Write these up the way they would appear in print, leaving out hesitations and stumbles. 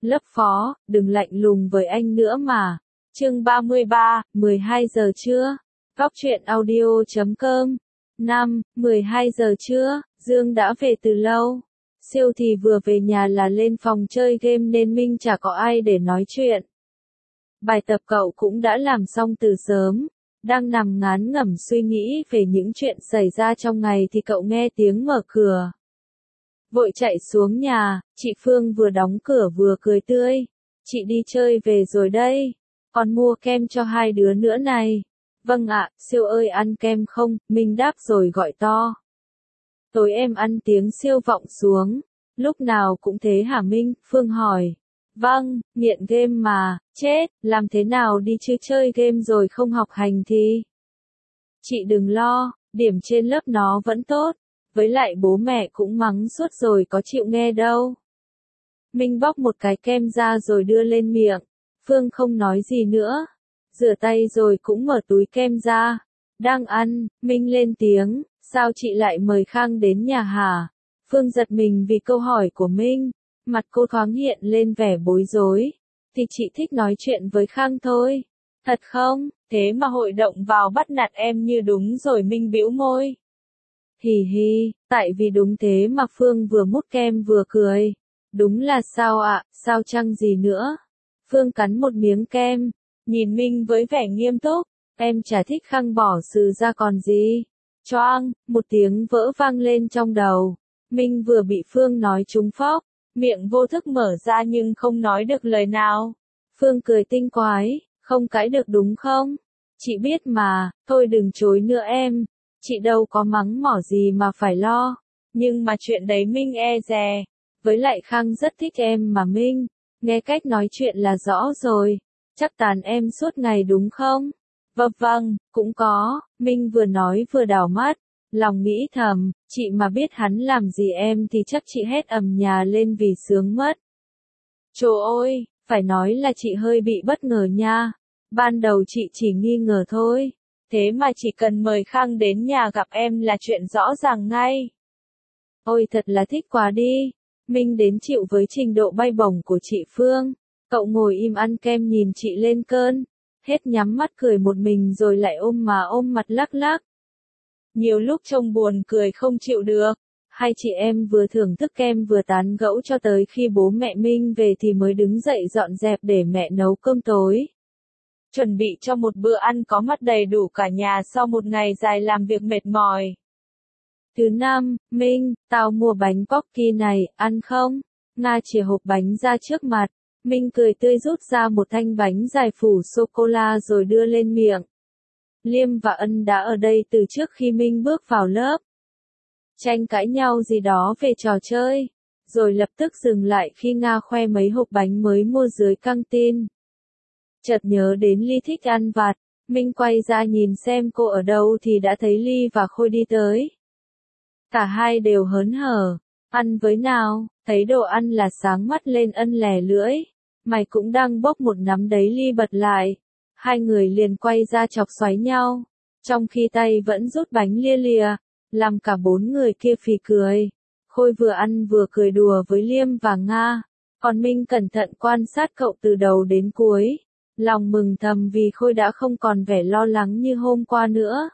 Lớp phó, đừng lạnh lùng với anh nữa mà. Chương 33, 12 giờ trưa. Góc truyện audio.com. 5, 12 giờ trưa, Dương đã về từ lâu. Siêu thì vừa về nhà là lên phòng chơi game nên Minh chả có ai để nói chuyện. Bài tập cậu cũng đã làm xong từ sớm. Đang nằm ngán ngẩm suy nghĩ về những chuyện xảy ra trong ngày thì cậu nghe tiếng mở cửa. Vội chạy xuống nhà, chị Phương vừa đóng cửa vừa cười tươi. Chị đi chơi về rồi đây. Còn mua kem cho hai đứa nữa này. Vâng ạ, Siêu ơi ăn kem không? Minh đáp rồi gọi to. Tối em ăn tiếng Siêu vọng xuống. Lúc nào cũng thế hả Minh? Phương hỏi. Vâng, nghiện game mà, chết, làm thế nào đi chứ chơi game rồi không học hành thì. Chị đừng lo, điểm trên lớp nó vẫn tốt, với lại bố mẹ cũng mắng suốt rồi có chịu nghe đâu. Minh bóc một cái kem ra rồi đưa lên miệng, Phương không nói gì nữa, rửa tay rồi cũng mở túi kem ra. Đang ăn, Minh lên tiếng, sao chị lại mời Khang đến nhà hả? Phương giật mình vì câu hỏi của Minh. Mặt cô thoáng hiện lên vẻ bối rối. Thì chị thích nói chuyện với Khang thôi. Thật không? Thế mà hội động vào bắt nạt em như đúng rồi. Minh bĩu môi. Hì hì, tại vì đúng thế mà Phương vừa mút kem vừa cười. Đúng là sao ạ, sao chăng gì nữa? Phương cắn một miếng kem, nhìn Minh với vẻ nghiêm túc. Em chả thích Khang bỏ sự ra còn gì. Choang, một tiếng vỡ vang lên trong đầu. Minh vừa bị Phương nói trúng phóc. Miệng vô thức mở ra nhưng không nói được lời nào. Phương cười tinh quái, không cãi được đúng không? Chị biết mà, thôi đừng chối nữa em. Chị đâu có mắng mỏ gì mà phải lo. Nhưng mà chuyện đấy Minh e dè. Với lại Khang rất thích em mà Minh. Nghe cách nói chuyện là rõ rồi. Chắc tàn em suốt ngày đúng không? Vâng, cũng có. Minh vừa nói vừa đảo mắt. Lòng nghĩ thầm, chị mà biết hắn làm gì em thì chắc chị hét ầm nhà lên vì sướng mất. Trời ơi, phải nói là chị hơi bị bất ngờ nha. Ban đầu chị chỉ nghi ngờ thôi. Thế mà chỉ cần mời Khang đến nhà gặp em là chuyện rõ ràng ngay. Ôi thật là thích quá đi. Minh đến chịu với trình độ bay bổng của chị Phương. Cậu ngồi im ăn kem nhìn chị lên cơn. Hết nhắm mắt cười một mình rồi lại ôm mặt lắc lắc. Nhiều lúc trông buồn cười không chịu được. Hai chị em vừa thưởng thức kem vừa tán gẫu cho tới khi bố mẹ Minh về thì mới đứng dậy dọn dẹp để mẹ nấu cơm tối. Chuẩn bị cho một bữa ăn có mặt đầy đủ cả nhà sau một ngày dài làm việc mệt mỏi. Thứ năm, Minh, tao mua bánh pocky này, ăn không? Nga chìa hộp bánh ra trước mặt. Minh cười tươi rút ra một thanh bánh dài phủ sô-cô-la rồi đưa lên miệng. Liêm và Ân đã ở đây từ trước khi Minh bước vào lớp. Tranh cãi nhau gì đó về trò chơi. Rồi lập tức dừng lại khi Nga khoe mấy hộp bánh mới mua dưới căng tin. Chợt nhớ đến Ly thích ăn vặt. Minh quay ra nhìn xem cô ở đâu thì đã thấy Ly và Khôi đi tới. Cả hai đều hớn hở. Ăn với nào, thấy đồ ăn là sáng mắt lên Ân lè lưỡi. Mày cũng đang bốc một nắm đấy Ly bật lại. Hai người liền quay ra chọc xoáy nhau. Trong khi tay vẫn rút bánh lia lìa. Làm cả bốn người kia phì cười. Khôi vừa ăn vừa cười đùa với Liêm và Nga. Còn Minh cẩn thận quan sát cậu từ đầu đến cuối. Lòng mừng thầm vì Khôi đã không còn vẻ lo lắng như hôm qua nữa.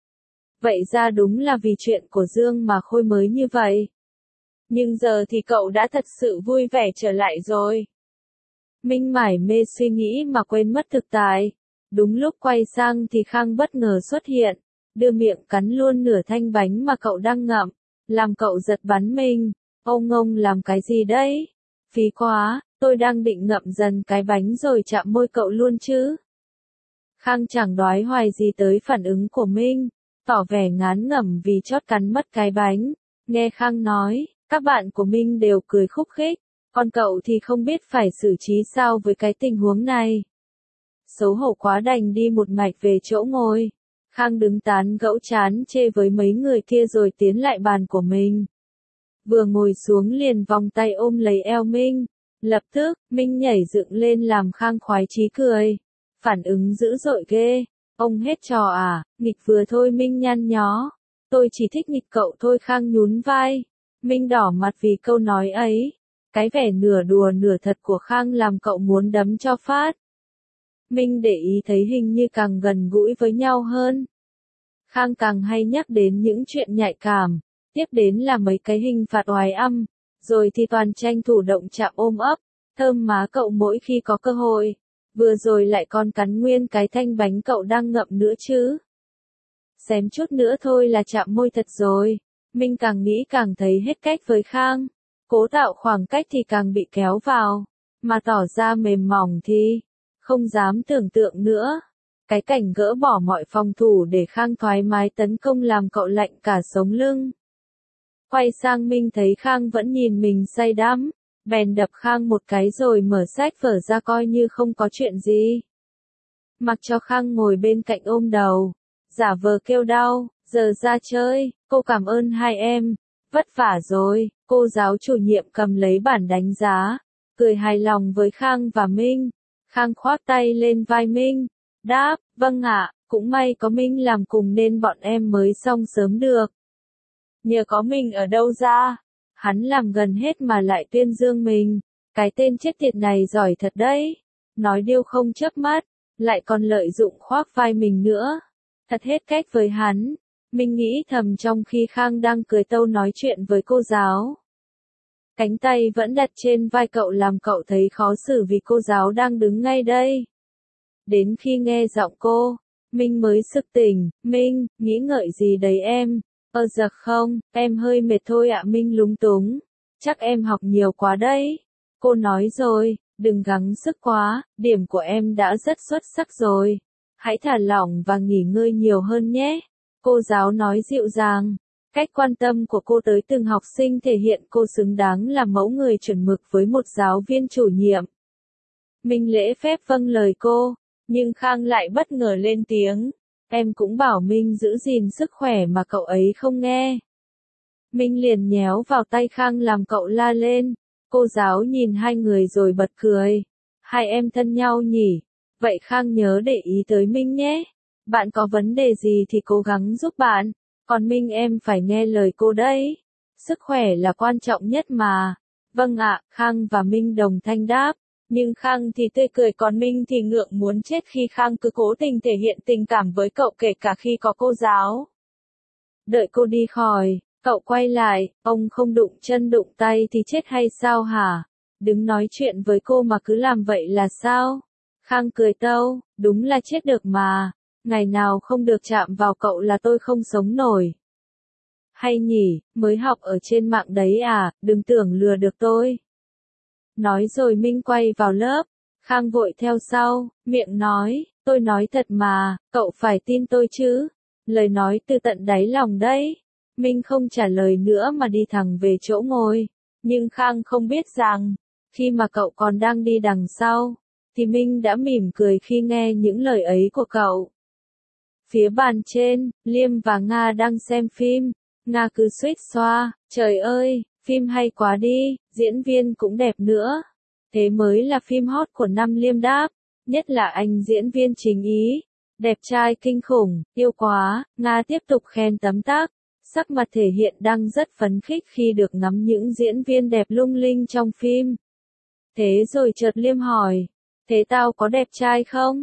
Vậy ra đúng là vì chuyện của Dương mà Khôi mới như vậy. Nhưng giờ thì cậu đã thật sự vui vẻ trở lại rồi. Minh mải mê suy nghĩ mà quên mất thực tại. Đúng lúc quay sang thì Khang bất ngờ xuất hiện. Đưa miệng cắn luôn nửa thanh bánh mà cậu đang ngậm. Làm cậu giật bắn mình. Ông làm cái gì đấy? Phí quá, tôi đang định ngậm dần cái bánh rồi chạm môi cậu luôn chứ. Khang chẳng đoái hoài gì tới phản ứng của Minh. Tỏ vẻ ngán ngẩm vì chót cắn mất cái bánh. Nghe Khang nói, các bạn của Minh đều cười khúc khích. Còn cậu thì không biết phải xử trí sao với cái tình huống này. Xấu hổ quá đành đi một mạch về chỗ ngồi. Khang đứng tán gẫu chán chê với mấy người kia rồi tiến lại bàn của mình. Vừa ngồi xuống liền vòng tay ôm lấy eo Minh. Lập tức, Minh nhảy dựng lên làm Khang khoái chí cười. Phản ứng dữ dội ghê. Ông hết trò à, nghịch vừa thôi Minh nhăn nhó. Tôi chỉ thích nghịch cậu thôi Khang nhún vai. Minh đỏ mặt vì câu nói ấy. Cái vẻ nửa đùa nửa thật của Khang làm cậu muốn đấm cho phát. Minh để ý thấy hình như càng gần gũi với nhau hơn. Khang càng hay nhắc đến những chuyện nhạy cảm, tiếp đến là mấy cái hình phạt oái âm, rồi thì toàn tranh thủ động chạm ôm ấp, thơm má cậu mỗi khi có cơ hội, vừa rồi lại còn cắn nguyên cái thanh bánh cậu đang ngậm nữa chứ. Xém chút nữa thôi là chạm môi thật rồi, Minh càng nghĩ càng thấy hết cách với Khang, cố tạo khoảng cách thì càng bị kéo vào, mà tỏ ra mềm mỏng thì không dám tưởng tượng nữa. Cái cảnh gỡ bỏ mọi phòng thủ để Khang thoải mái tấn công làm cậu lạnh cả sống lưng. Quay sang Minh thấy Khang vẫn nhìn mình say đắm, bèn đập Khang một cái rồi mở sách vở ra coi như không có chuyện gì. Mặc cho Khang ngồi bên cạnh ôm đầu, giả vờ kêu đau, giờ ra chơi, cô cảm ơn hai em, vất vả rồi, cô giáo chủ nhiệm cầm lấy bản đánh giá, cười hài lòng với Khang và Minh. Khang khoác tay lên vai Minh, đáp, vâng ạ, cũng may có Minh làm cùng nên bọn em mới xong sớm được. Nhờ có mình ở đâu ra, hắn làm gần hết mà lại tuyên dương mình, cái tên chết tiệt này giỏi thật đấy, nói điêu không chớp mắt, lại còn lợi dụng khoác vai mình nữa, thật hết cách với hắn. Minh nghĩ thầm trong khi Khang đang cười tâu nói chuyện với cô giáo. Cánh tay vẫn đặt trên vai cậu làm cậu thấy khó xử vì cô giáo đang đứng ngay đây. Đến khi nghe giọng cô, Minh mới sực tỉnh, Minh, nghĩ ngợi gì đấy em? Dạ không, em hơi mệt thôi ạ. Minh lúng túng, chắc em học nhiều quá đấy. Cô nói rồi, đừng gắng sức quá, điểm của em đã rất xuất sắc rồi. Hãy thả lỏng và nghỉ ngơi nhiều hơn nhé. Cô giáo nói dịu dàng. Cách quan tâm của cô tới từng học sinh thể hiện cô xứng đáng là mẫu người chuẩn mực với một giáo viên chủ nhiệm. Minh lễ phép vâng lời cô, nhưng Khang lại bất ngờ lên tiếng. Em cũng bảo Minh giữ gìn sức khỏe mà cậu ấy không nghe. Minh liền nhéo vào tay Khang làm cậu la lên. Cô giáo nhìn hai người rồi bật cười. Hai em thân nhau nhỉ? Vậy Khang nhớ để ý tới Minh nhé. Bạn có vấn đề gì thì cố gắng giúp bạn. Còn Minh em phải nghe lời cô đấy. Sức khỏe là quan trọng nhất mà. Vâng ạ, Khang và Minh đồng thanh đáp. Nhưng Khang thì tươi cười còn Minh thì ngượng muốn chết khi Khang cứ cố tình thể hiện tình cảm với cậu kể cả khi có cô giáo. Đợi cô đi khỏi, cậu quay lại, ông không đụng chân đụng tay thì chết hay sao hả? Đứng nói chuyện với cô mà cứ làm vậy là sao? Khang cười tâu, đúng là chết được mà. Ngày nào không được chạm vào cậu là tôi không sống nổi. Hay nhỉ, mới học ở trên mạng đấy à, đừng tưởng lừa được tôi. Nói rồi Minh quay vào lớp, Khang vội theo sau, miệng nói, tôi nói thật mà, cậu phải tin tôi chứ. Lời nói từ tận đáy lòng đấy. Minh không trả lời nữa mà đi thẳng về chỗ ngồi. Nhưng Khang không biết rằng, khi mà cậu còn đang đi đằng sau, thì Minh đã mỉm cười khi nghe những lời ấy của cậu. Phía bàn trên, Liêm và Nga đang xem phim. Nga cứ suýt xoa, trời ơi, phim hay quá đi, diễn viên cũng đẹp nữa. Thế mới là phim hot của năm. Liêm đáp, nhất là anh diễn viên chính ý. Đẹp trai kinh khủng, yêu quá. Nga tiếp tục khen tấm tắc. Sắc mặt thể hiện đang rất phấn khích khi được ngắm những diễn viên đẹp lung linh trong phim. Thế rồi chợt Liêm hỏi, thế tao có đẹp trai không?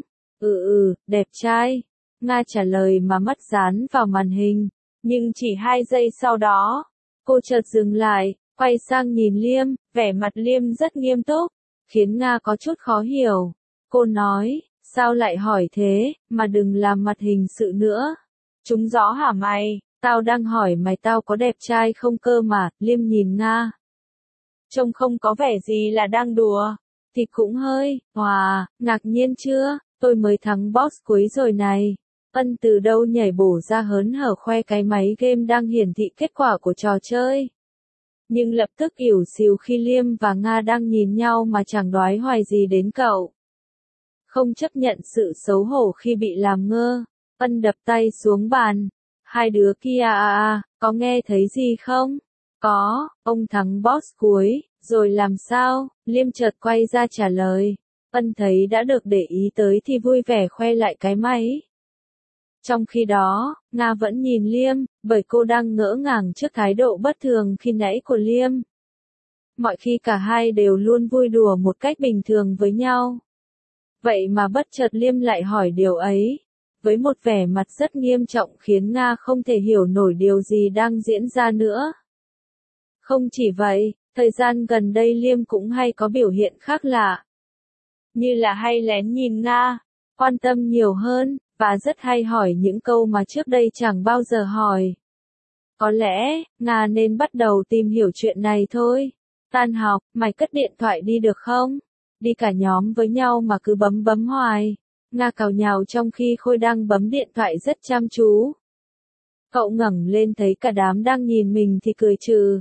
Đẹp trai. Nga trả lời mà mắt dán vào màn hình. Nhưng chỉ 2 giây sau đó, cô chợt dừng lại, quay sang nhìn Liêm, vẻ mặt Liêm rất nghiêm túc, khiến Nga có chút khó hiểu. Cô nói, sao lại hỏi thế, mà đừng làm mặt hình sự nữa. Trúng gió hả mày, tao đang hỏi mày tao có đẹp trai không cơ mà. Liêm nhìn Nga. Trông không có vẻ gì là đang đùa, thì cũng hơi, ngạc nhiên chưa, tôi mới thắng boss cuối rồi này. Ân từ đâu nhảy bổ ra hớn hở khoe cái máy game đang hiển thị kết quả của trò chơi. Nhưng lập tức ỉu xìu khi Liêm và Nga đang nhìn nhau mà chẳng đoái hoài gì đến cậu. Không chấp nhận sự xấu hổ khi bị làm ngơ, Ân đập tay xuống bàn. Hai đứa kia có nghe thấy gì không? Có, ông thắng boss cuối, rồi làm sao? Liêm chợt quay ra trả lời. Ân thấy đã được để ý tới thì vui vẻ khoe lại cái máy. Trong khi đó, Nga vẫn nhìn Liêm, bởi cô đang ngỡ ngàng trước thái độ bất thường khi nãy của Liêm. mọi khi cả hai đều luôn vui đùa một cách bình thường với nhau. Vậy mà bất chợt Liêm lại hỏi điều ấy, với một vẻ mặt rất nghiêm trọng khiến Nga không thể hiểu nổi điều gì đang diễn ra nữa. Không chỉ vậy, thời gian gần đây Liêm cũng hay có biểu hiện khác lạ. Như là hay lén nhìn Nga, quan tâm nhiều hơn, và rất hay hỏi những câu mà trước đây chẳng bao giờ hỏi. Có lẽ, Nga nên bắt đầu tìm hiểu chuyện này thôi. Tan học, mày cất điện thoại đi được không? Đi cả nhóm với nhau mà cứ bấm hoài. Nga càu nhàu trong khi Khôi đang bấm điện thoại rất chăm chú. Cậu ngẩng lên thấy cả đám đang nhìn mình thì cười trừ.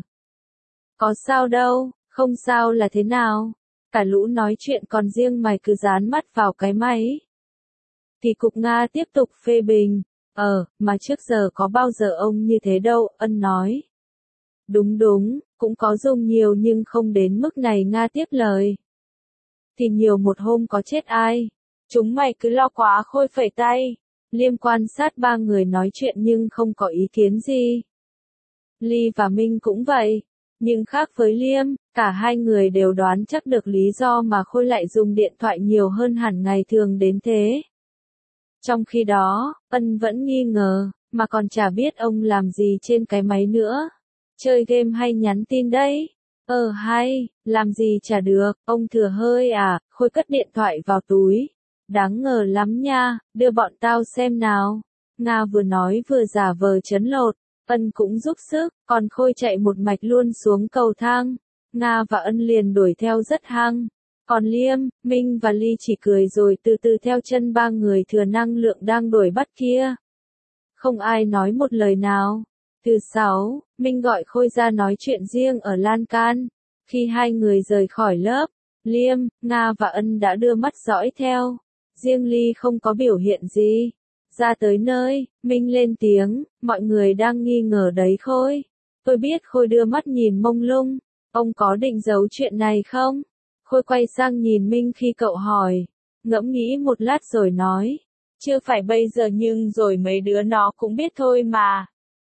Có sao đâu, không sao là thế nào? Cả lũ nói chuyện còn riêng mày cứ dán mắt vào cái máy. Thì cục Nga tiếp tục phê bình. Mà trước giờ có bao giờ ông như thế đâu, Ân nói. Đúng, cũng có dùng nhiều nhưng không đến mức này, Nga tiếp lời. Thì nhiều một hôm có chết ai. Chúng mày cứ lo quá, Khôi phẩy tay. Liêm quan sát ba người nói chuyện nhưng không có ý kiến gì. Ly và Minh cũng vậy. Nhưng khác với Liêm, cả hai người đều đoán chắc được lý do mà Khôi lại dùng điện thoại nhiều hơn hẳn ngày thường đến thế. Trong khi đó, Ân vẫn nghi ngờ, mà còn chả biết ông làm gì trên cái máy nữa. Chơi game hay nhắn tin đấy? Hay, làm gì chả được, ông thừa hơi à, Khôi cất điện thoại vào túi. Đáng ngờ lắm nha, đưa bọn tao xem nào. Nga vừa nói vừa giả vờ trấn lột, Ân cũng giúp sức, còn Khôi chạy một mạch luôn xuống cầu thang. Nga và Ân liền đuổi theo rất hăng. Còn Liêm, Minh và Ly chỉ cười rồi từ từ theo chân ba người thừa năng lượng đang đuổi bắt kia. Không ai nói một lời nào. Thứ 6, Minh gọi Khôi ra nói chuyện riêng ở lan can. Khi hai người rời khỏi lớp, Liêm, Nga và Ân đã đưa mắt dõi theo. Riêng Ly không có biểu hiện gì. Ra tới nơi, Minh lên tiếng, mọi người đang nghi ngờ đấy Khôi. Tôi biết Khôi đưa mắt nhìn mông lung. Ông có định giấu chuyện này không? Khôi quay sang nhìn Minh khi cậu hỏi. Ngẫm nghĩ một lát rồi nói. Chưa phải bây giờ nhưng rồi mấy đứa nó cũng biết thôi mà.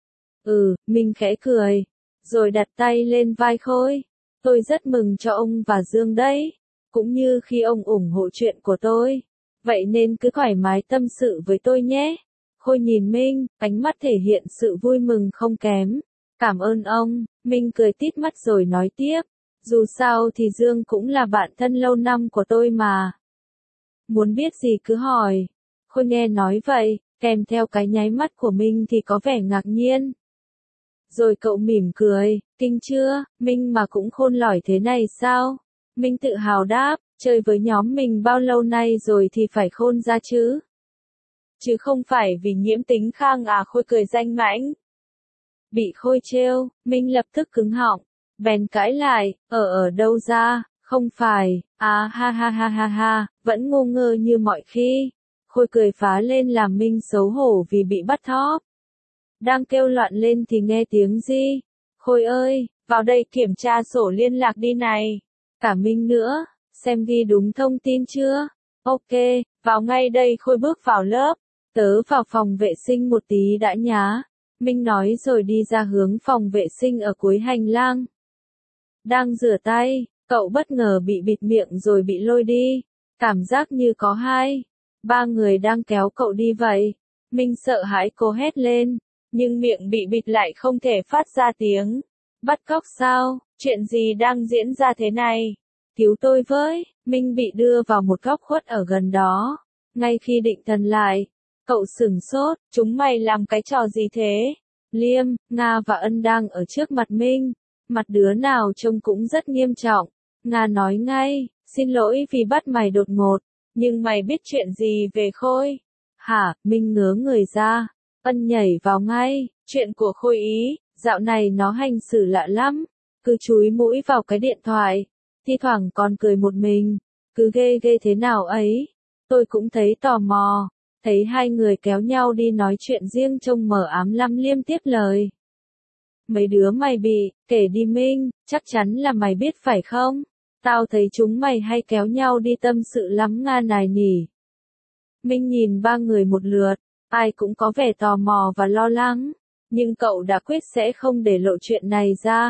Minh khẽ cười. Rồi đặt tay lên vai Khôi. Tôi rất mừng cho ông và Dương đấy. Cũng như khi ông ủng hộ chuyện của tôi. Vậy nên cứ thoải mái tâm sự với tôi nhé. Khôi nhìn Minh, ánh mắt thể hiện sự vui mừng không kém. Cảm ơn ông, Minh cười tít mắt rồi nói tiếp. Dù sao thì Dương cũng là bạn thân lâu năm của tôi mà. Muốn biết gì cứ hỏi. Khôi nghe nói vậy, kèm theo cái nháy mắt của Minh thì có vẻ ngạc nhiên. Rồi cậu mỉm cười, kinh chưa, Minh mà cũng khôn lỏi thế này sao? Minh tự hào đáp, chơi với nhóm mình bao lâu nay rồi thì phải khôn ra chứ. Chứ không phải vì nhiễm tính khang à, Khôi cười danh mãnh. Bị Khôi trêu, Minh lập tức cứng họng, bèn cãi lại, ở đâu ra, không phải, ha, vẫn ngu ngơ như mọi khi. Khôi cười phá lên làm Minh xấu hổ vì bị bắt thóp. Đang kêu loạn lên thì nghe tiếng gì? Khôi ơi, vào đây kiểm tra sổ liên lạc đi này. Cả Minh nữa, xem ghi đúng thông tin chưa? Ok, vào ngay đây. Khôi bước vào lớp. Tớ vào phòng vệ sinh một tí đã nhá. Minh nói rồi đi ra hướng phòng vệ sinh ở cuối hành lang. Đang rửa tay, cậu bất ngờ bị bịt miệng rồi bị lôi đi. Cảm giác như có 2-3 người đang kéo cậu đi vậy. Minh sợ hãi cố hét lên, nhưng miệng bị bịt lại không thể phát ra tiếng. Bắt cóc sao? Chuyện gì đang diễn ra thế này? Cứu tôi với! Minh bị đưa vào một góc khuất ở gần đó. Ngay khi định thần lại, cậu sửng sốt, chúng mày làm cái trò gì thế? Liêm, Nga và Ân đang ở trước mặt Minh. Mặt đứa nào trông cũng rất nghiêm trọng. Nga nói ngay, xin lỗi vì bắt mày đột ngột, nhưng mày biết chuyện gì về Khôi? Hả? Minh ngớ người ra. Ân nhảy vào ngay, chuyện của Khôi ý, dạo này nó hành xử lạ lắm. Cứ chúi mũi vào cái điện thoại, thi thoảng còn cười một mình. Cứ ghê thế nào ấy. Tôi cũng thấy tò mò. Thấy hai người kéo nhau đi nói chuyện riêng trông mờ ám lắm. Liêm tiếp lời. Mấy đứa mày bị, kể đi Minh, chắc chắn là mày biết phải không? Tao thấy chúng mày hay kéo nhau đi tâm sự lắm Nga này nhỉ. Minh nhìn ba người một lượt, ai cũng có vẻ tò mò và lo lắng. Nhưng cậu đã quyết sẽ không để lộ chuyện này ra.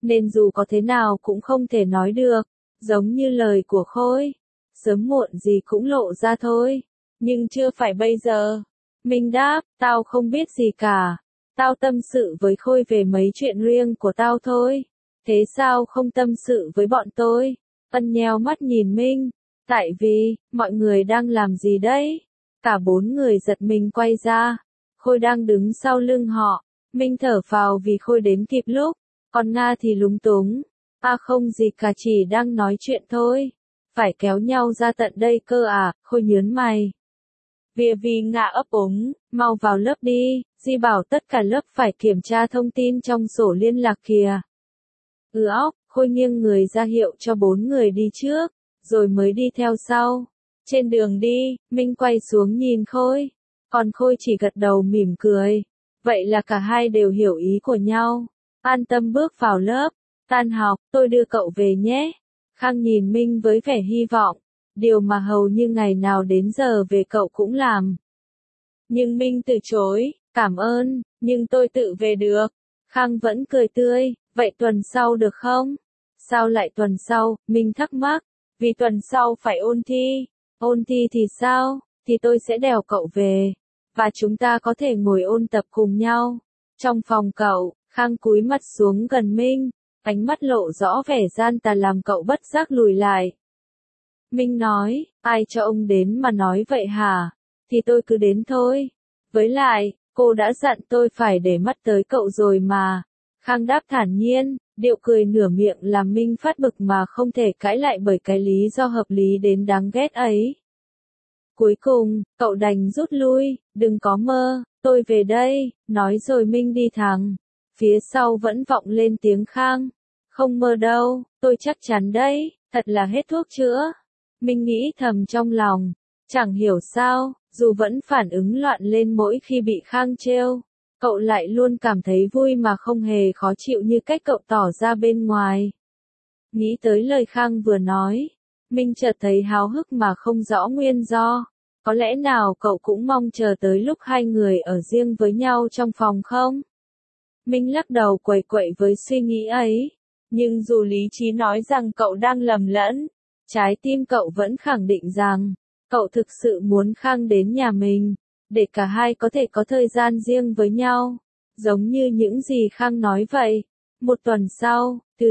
nên dù có thế nào cũng không thể nói được, giống như lời của Khôi. Sớm muộn gì cũng lộ ra thôi, nhưng chưa phải bây giờ. Minh đáp, tao không biết gì cả. Tao tâm sự với Khôi về mấy chuyện riêng của tao thôi. Thế sao không tâm sự với bọn tôi? Ân nheo mắt nhìn Minh. Tại vì, mọi người đang làm gì đấy? Cả bốn người giật mình quay ra. Khôi đang đứng sau lưng họ. Minh thở phào vì Khôi đến kịp lúc. Còn Nga thì lúng túng. À không gì cả, chỉ đang nói chuyện thôi. Phải kéo nhau ra tận đây cơ à? Khôi nhớn mày. Vì Nga ấp úng, mau vào lớp đi, Di bảo tất cả lớp phải kiểm tra thông tin trong sổ liên lạc kìa. Óc, Khôi nghiêng người ra hiệu cho bốn người đi trước, rồi mới đi theo sau. Trên đường đi, Minh quay xuống nhìn Khôi, còn Khôi chỉ gật đầu mỉm cười. Vậy là cả hai đều hiểu ý của nhau. An tâm bước vào lớp. Tan học, tôi đưa cậu về nhé. Khang nhìn Minh với vẻ hy vọng. Điều mà hầu như ngày nào đến giờ về cậu cũng làm. Nhưng Minh từ chối, cảm ơn, nhưng tôi tự về được. Khang vẫn cười tươi, vậy tuần sau được không? Sao lại tuần sau? Minh thắc mắc, vì tuần sau phải ôn thi. Ôn thi thì sao? Thì tôi sẽ đèo cậu về, và chúng ta có thể ngồi ôn tập cùng nhau. Trong phòng cậu, Khang cúi mặt xuống gần Minh, ánh mắt lộ rõ vẻ gian tà làm cậu bất giác lùi lại. Minh nói, ai cho ông đến mà nói vậy hả? Thì tôi cứ đến thôi. Với lại, cô đã dặn tôi phải để mắt tới cậu rồi mà. Khang đáp thản nhiên, điệu cười nửa miệng làm Minh phát bực mà không thể cãi lại bởi cái lý do hợp lý đến đáng ghét ấy. Cuối cùng, cậu đành rút lui, đừng có mơ, tôi về đây, nói rồi Minh đi thẳng. Phía sau vẫn vọng lên tiếng Khang. Không mơ đâu, tôi chắc chắn đấy, thật là hết thuốc chữa. Minh nghĩ thầm trong lòng, chẳng hiểu sao, dù vẫn phản ứng loạn lên mỗi khi bị Khang trêu, cậu lại luôn cảm thấy vui mà không hề khó chịu như cách cậu tỏ ra bên ngoài. Nghĩ tới lời Khang vừa nói, Minh chợt thấy háo hức mà không rõ nguyên do. Có lẽ nào cậu cũng mong chờ tới lúc hai người ở riêng với nhau trong phòng không? Minh lắc đầu quẩy quậy với suy nghĩ ấy. Nhưng dù lý trí nói rằng cậu đang lầm lẫn, trái tim cậu vẫn khẳng định rằng, cậu thực sự muốn Khang đến nhà mình, để cả hai có thể có thời gian riêng với nhau, giống như những gì Khang nói vậy. Một tuần sau, từ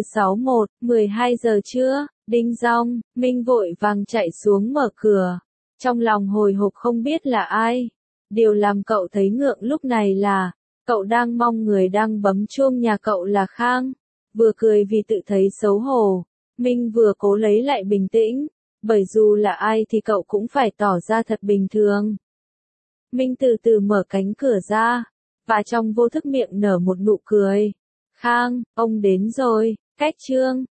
12 giờ trưa, đinh dong, Minh vội vàng chạy xuống mở cửa. Trong lòng hồi hộp không biết là ai. Điều làm cậu thấy ngượng lúc này là, cậu đang mong người đang bấm chuông nhà cậu là Khang. Vừa cười vì tự thấy xấu hổ, Minh vừa cố lấy lại bình tĩnh, bởi dù là ai thì cậu cũng phải tỏ ra thật bình thường. Minh từ từ mở cánh cửa ra, và trong vô thức miệng nở một nụ cười. Khang, ông đến rồi, cách chương.